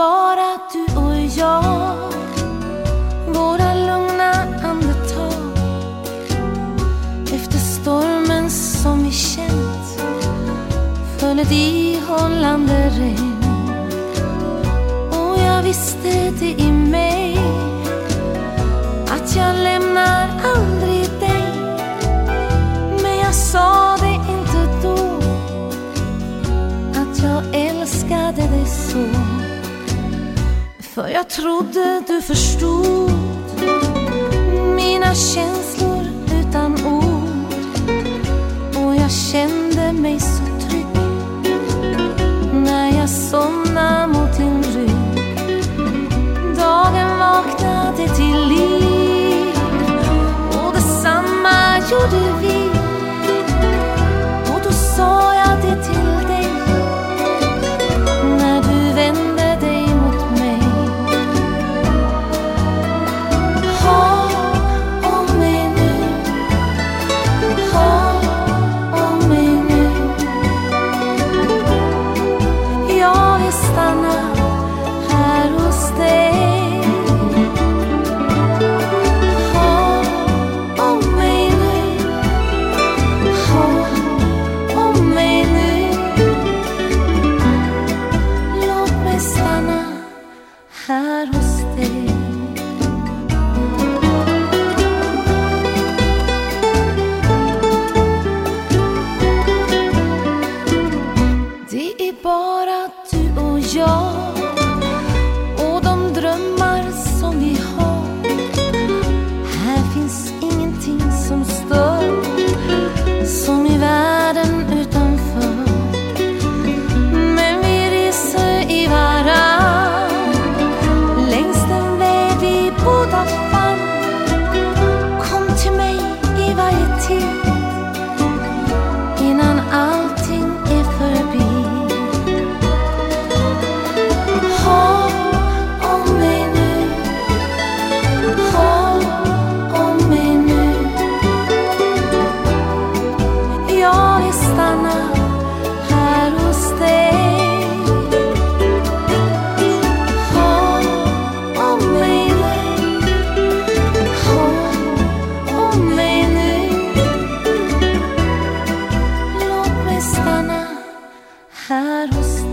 bara du och jag, våra lugna andetag efter stormen som vi känt föll ett ihållande regn. Och jag visste det i mig att jag lämnar aldrig dig, men jag sa det inte då att jag älskade dig så. För jag trodde du förstod mina känslor utan ord, och jag kände mig så trygg när jag somnade mot din rygg. Dagen vaknade till liv och detsamma gjorde vi, och då sa jag det till dig när du vände dig mot mig. Ha om mig nu, ha om mig nu. Jag vill stanna här hos dig. Ha om mig nu, ha om mig nu. Låt mig stanna här hos dig. Det är bara du och jag och de drömmar som vi har. Här finns ingenting som stör, som i världen utanför. Men vi reser i varann längs den väg vi båda fann. Kom till mig i varje tid innan allting är förbi. Ha om mig nu, ha om mig nu. Jag vill stanna här hos dig. Ha om mig nu, ha om mig nu. Låt mig stanna här hos dig.